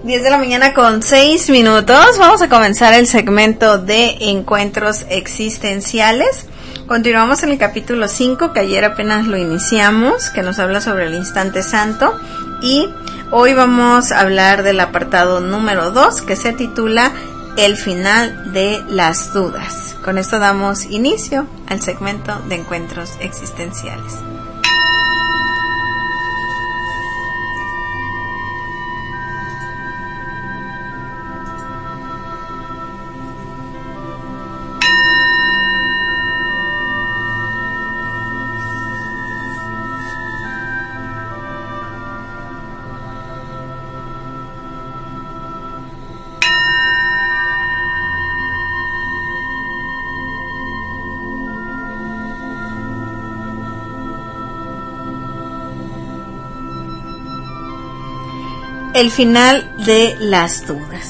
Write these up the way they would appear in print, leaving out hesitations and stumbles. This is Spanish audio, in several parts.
10 de la mañana con 6 minutos. Vamos a comenzar el segmento de encuentros existenciales. Continuamos en el capítulo 5, que ayer apenas lo iniciamos, que nos habla sobre el instante santo. Y hoy vamos a hablar del apartado número 2, que se titula El final de las dudas. Con esto damos inicio al segmento de encuentros existenciales. El final de las dudas.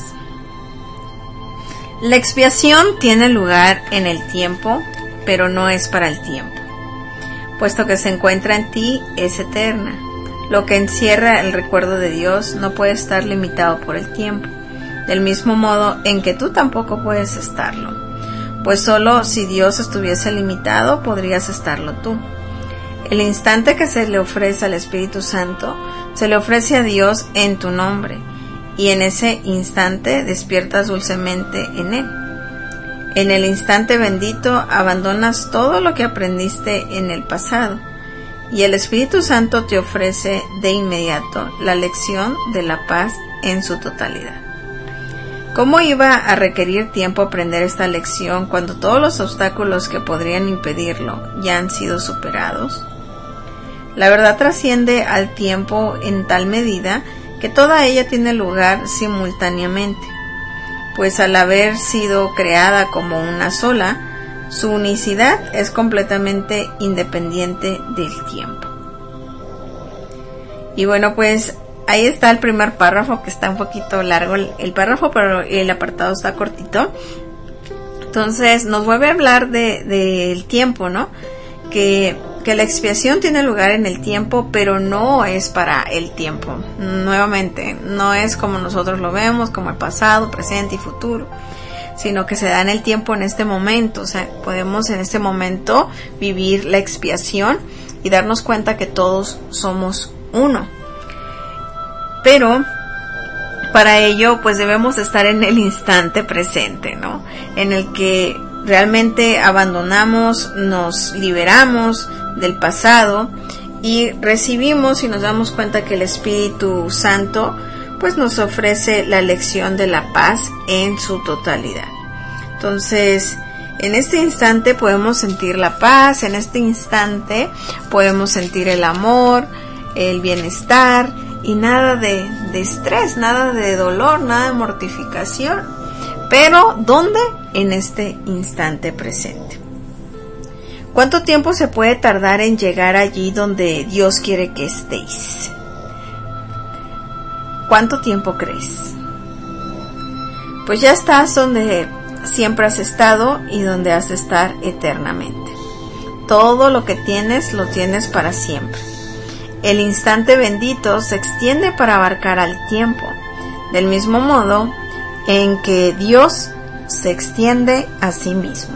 La expiación tiene lugar en el tiempo, pero no es para el tiempo. Puesto que se encuentra en ti, es eterna. Lo que encierra el recuerdo de Dios no puede estar limitado por el tiempo, del mismo modo en que tú tampoco puedes estarlo. Pues solo si Dios estuviese limitado, podrías estarlo tú. El instante que se le ofrece al Espíritu Santo, se le ofrece a Dios en tu nombre, y en ese instante despiertas dulcemente en Él. En el instante bendito abandonas todo lo que aprendiste en el pasado, y el Espíritu Santo te ofrece de inmediato la lección de la paz en su totalidad. ¿Cómo iba a requerir tiempo aprender esta lección cuando todos los obstáculos que podrían impedirlo ya han sido superados? La verdad trasciende al tiempo en tal medida que toda ella tiene lugar simultáneamente, pues al haber sido creada como una sola, su unicidad es completamente independiente del tiempo. Y bueno, pues ahí está el primer párrafo, que está un poquito largo el párrafo, pero el apartado está cortito. Entonces nos vuelve a hablar del tiempo, ¿no? Que la expiación tiene lugar en el tiempo, pero no es para el tiempo. Nuevamente, no es como nosotros lo vemos, como el pasado, presente y futuro, sino que se da en el tiempo, en este momento. O sea, podemos en este momento vivir la expiación y darnos cuenta que todos somos uno. Pero para ello, pues debemos estar en el instante presente, ¿no? En el que realmente abandonamos, nos liberamos del pasado y recibimos y nos damos cuenta que el Espíritu Santo pues nos ofrece la lección de la paz en su totalidad. Entonces, en este instante podemos sentir la paz, en este instante podemos sentir el amor, el bienestar y nada de estrés, nada de dolor, nada de mortificación. Pero, ¿dónde? En este instante presente. ¿Cuánto tiempo se puede tardar en llegar allí donde Dios quiere que estéis? ¿Cuánto tiempo crees? Pues ya estás donde siempre has estado y donde has de estar eternamente. Todo lo que tienes, lo tienes para siempre. El instante bendito se extiende para abarcar al tiempo, del mismo modo en que Dios se extiende a sí mismo.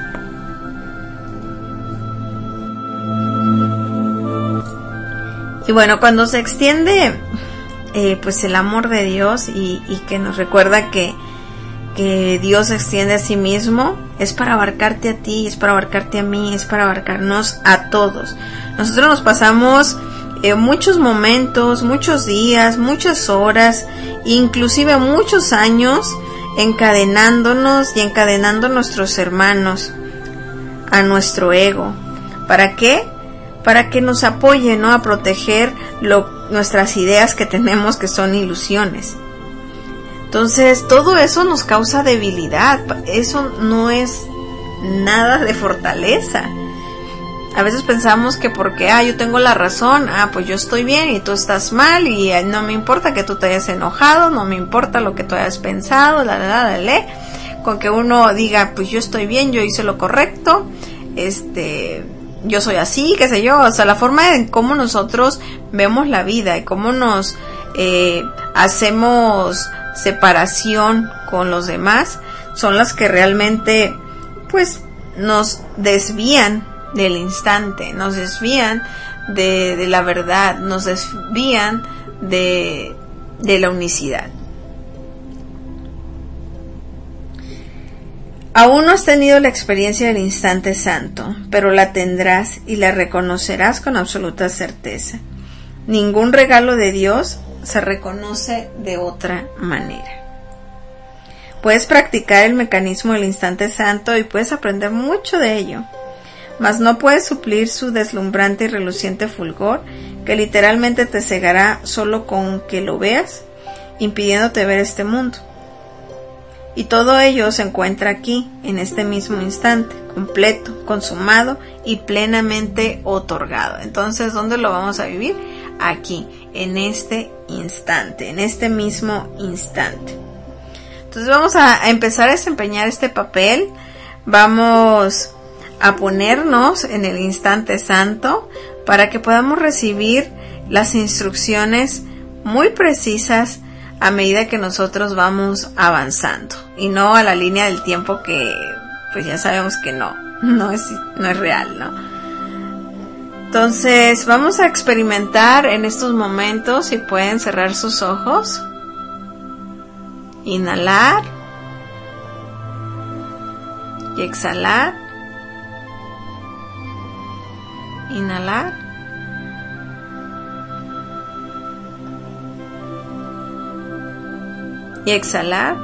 Y bueno, cuando se extiende pues el amor de Dios y que nos recuerda que Dios se extiende a sí mismo, es para abarcarte a ti, es para abarcarte a mí, es para abarcarnos a todos. Nosotros nos pasamos muchos momentos, muchos días, muchas horas, inclusive muchos años encadenándonos y encadenando a nuestros hermanos, a nuestro ego. ¿Para qué? Para que nos apoye, ¿no? A proteger nuestras ideas que tenemos, que son ilusiones. Entonces, todo eso nos causa debilidad. Eso no es nada de fortaleza. A veces pensamos que porque yo tengo la razón, pues yo estoy bien y tú estás mal, y no me importa que tú te hayas enojado, no me importa lo que tú hayas pensado, con que uno diga, pues yo estoy bien, yo hice lo correcto, yo soy así, qué sé yo. O sea, la forma en cómo nosotros vemos la vida y cómo nos hacemos separación con los demás, son las que realmente pues nos desvían del instante, nos desvían de la verdad, nos desvían de la unicidad. Aún no has tenido la experiencia del instante santo, pero la tendrás y la reconocerás con absoluta certeza. Ningún regalo de Dios se reconoce de otra manera. Puedes practicar el mecanismo del instante santo y puedes aprender mucho de ello, mas no puedes suplir su deslumbrante y reluciente fulgor que literalmente te cegará solo con que lo veas, impidiéndote ver este mundo. Y todo ello se encuentra aquí, en este mismo instante, completo, consumado y plenamente otorgado. Entonces, ¿dónde lo vamos a vivir? Aquí, en este instante, en este mismo instante. Entonces vamos a empezar a desempeñar este papel, vamos a ponernos en el instante santo para que podamos recibir las instrucciones muy precisas a medida que nosotros vamos avanzando y no a la línea del tiempo que pues ya sabemos que no es real, ¿no? Entonces vamos a experimentar en estos momentos, si pueden cerrar sus ojos, inhalar y exhalar, inhalar y exhalar.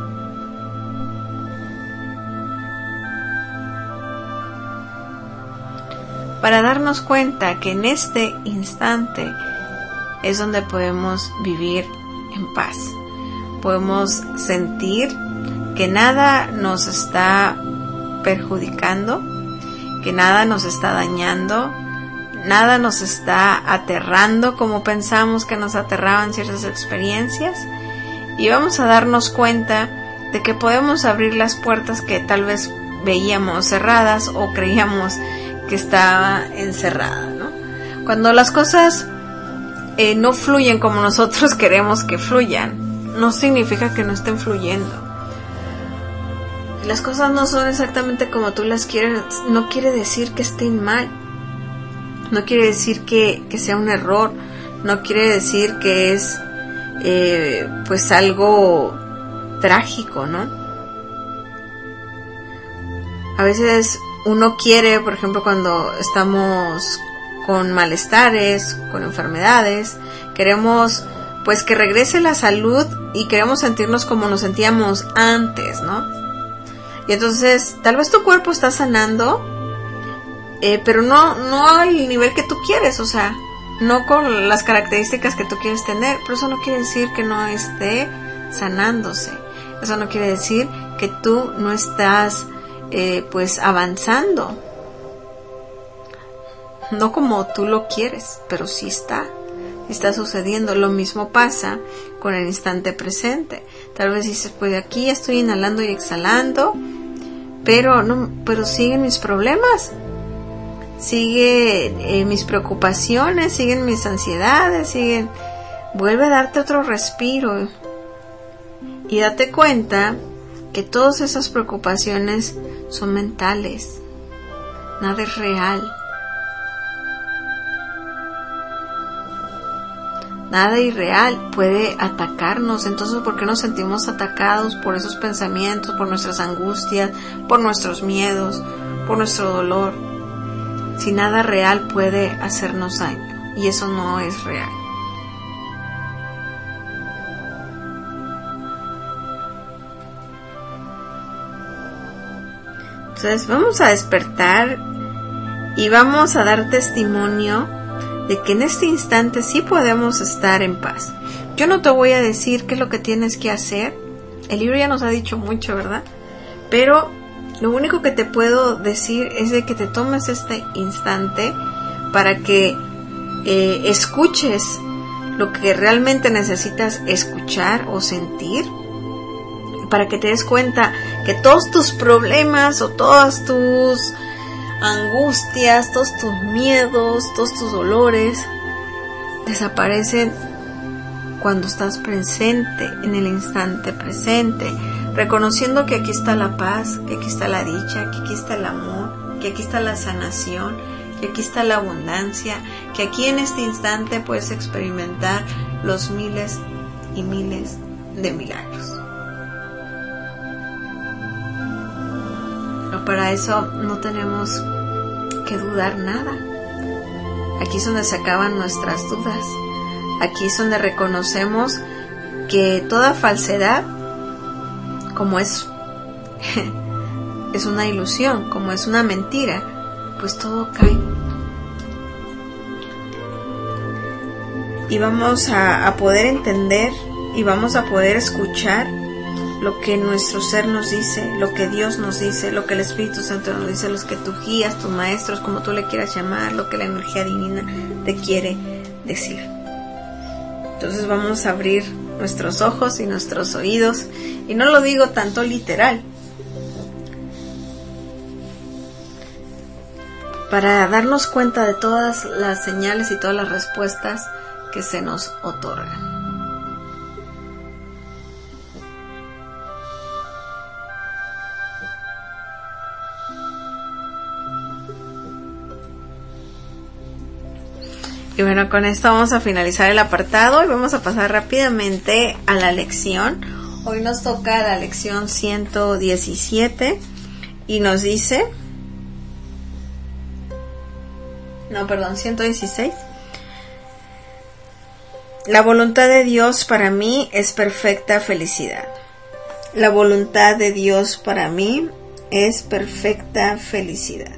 Para darnos cuenta que en este instante es donde podemos vivir en paz. Podemos sentir que nada nos está perjudicando, que nada nos está dañando, nada nos está aterrando como pensamos que nos aterraban ciertas experiencias, y vamos a darnos cuenta de que podemos abrir las puertas que tal vez veíamos cerradas o creíamos que estaba encerrada, ¿no? Cuando las cosas no fluyen como nosotros queremos que fluyan, no significa que no estén fluyendo. Las cosas no son exactamente como tú las quieres, no quiere decir que estén mal, no quiere decir que sea un error, no quiere decir que es pues algo trágico, ¿no? A veces uno quiere, por ejemplo, cuando estamos con malestares, con enfermedades, queremos pues que regrese la salud y queremos sentirnos como nos sentíamos antes, ¿no? Y entonces tal vez tu cuerpo está sanando, pero no al nivel que tú quieres, o sea, no con las características que tú quieres tener, pero eso no quiere decir que no esté sanándose, eso no quiere decir que tú no estás pues avanzando, no como tú lo quieres, pero sí está sucediendo. Lo mismo pasa con el instante presente. Tal vez dices, pues aquí estoy inhalando y exhalando, pero siguen mis problemas, siguen mis preocupaciones, siguen mis ansiedades, vuelve a darte otro respiro y date cuenta que todas esas preocupaciones son mentales, nada es real. Nada irreal puede atacarnos. Entonces, ¿por qué nos sentimos atacados por esos pensamientos, por nuestras angustias, por nuestros miedos, por nuestro dolor? Si nada real puede hacernos daño, y eso no es real. Entonces, vamos a despertar y vamos a dar testimonio de que en este instante sí podemos estar en paz. Yo no te voy a decir qué es lo que tienes que hacer. El libro ya nos ha dicho mucho, ¿verdad? Pero lo único que te puedo decir es de que te tomes este instante para que escuches lo que realmente necesitas escuchar o sentir, para que te des cuenta que todos tus problemas o todas tus angustias, todos tus miedos, todos tus dolores desaparecen cuando estás presente, en el instante presente, reconociendo que aquí está la paz, que aquí está la dicha, que aquí está el amor, que aquí está la sanación, que aquí está la abundancia, que aquí en este instante puedes experimentar los miles y miles de milagros. Pero para eso no tenemos que dudar nada. Aquí es donde se acaban nuestras dudas. Aquí es donde reconocemos que toda falsedad, como es una ilusión, como es una mentira, pues todo cae. Y vamos a poder entender y vamos a poder escuchar lo que nuestro ser nos dice, lo que Dios nos dice, lo que el Espíritu Santo nos dice, los que tus guías, tus maestros, como tú le quieras llamar, lo que la energía divina te quiere decir. Entonces vamos a abrir nuestros ojos y nuestros oídos, y no lo digo tanto literal, para darnos cuenta de todas las señales y todas las respuestas que se nos otorgan. Y bueno, con esto vamos a finalizar el apartado y vamos a pasar rápidamente a la lección. Hoy nos toca la lección 117 y nos dice... 116. La voluntad de Dios para mí es perfecta felicidad. La voluntad de Dios para mí es perfecta felicidad.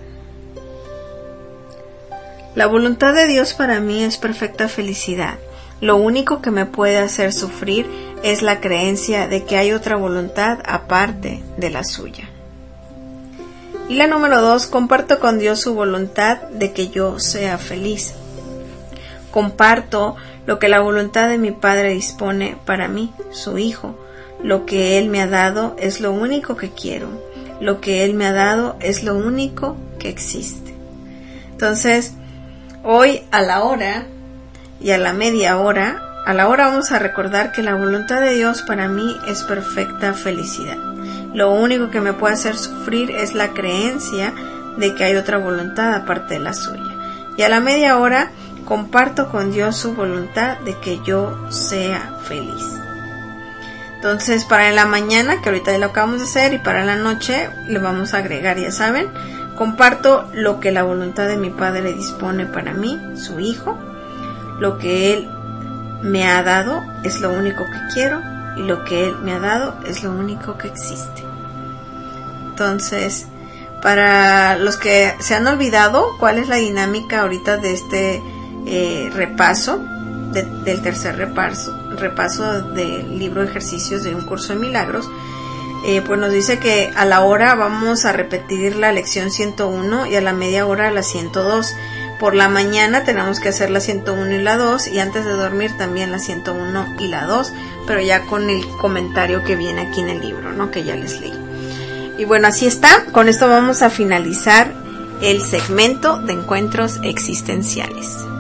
La voluntad de Dios para mí es perfecta felicidad. Lo único que me puede hacer sufrir es la creencia de que hay otra voluntad aparte de la suya. Y la número 2, comparto con Dios su voluntad de que yo sea feliz. Comparto lo que la voluntad de mi Padre dispone para mí, su Hijo. Lo que Él me ha dado es lo único que quiero. Lo que Él me ha dado es lo único que existe. Entonces, hoy a la hora y a la media hora, a la hora vamos a recordar que la voluntad de Dios para mí es perfecta felicidad. Lo único que me puede hacer sufrir es la creencia de que hay otra voluntad aparte de la suya. Y a la media hora comparto con Dios su voluntad de que yo sea feliz. Entonces, para la mañana, que ahorita ya lo acabamos de hacer, y para la noche le vamos a agregar, ya saben, comparto lo que la voluntad de mi Padre dispone para mí, su Hijo. Lo que Él me ha dado es lo único que quiero, y lo que Él me ha dado es lo único que existe. Entonces, para los que se han olvidado cuál es la dinámica ahorita de este repaso, del tercer repaso del libro de ejercicios de un curso de milagros, pues nos dice que a la hora vamos a repetir la lección 101 y a la media hora la 102. Por la mañana tenemos que hacer la 101 y la 2, y antes de dormir también la 101 y la 2, pero ya con el comentario que viene aquí en el libro, ¿no? Que ya les leí. Y bueno, así está. Con esto vamos a finalizar el segmento de encuentros existenciales.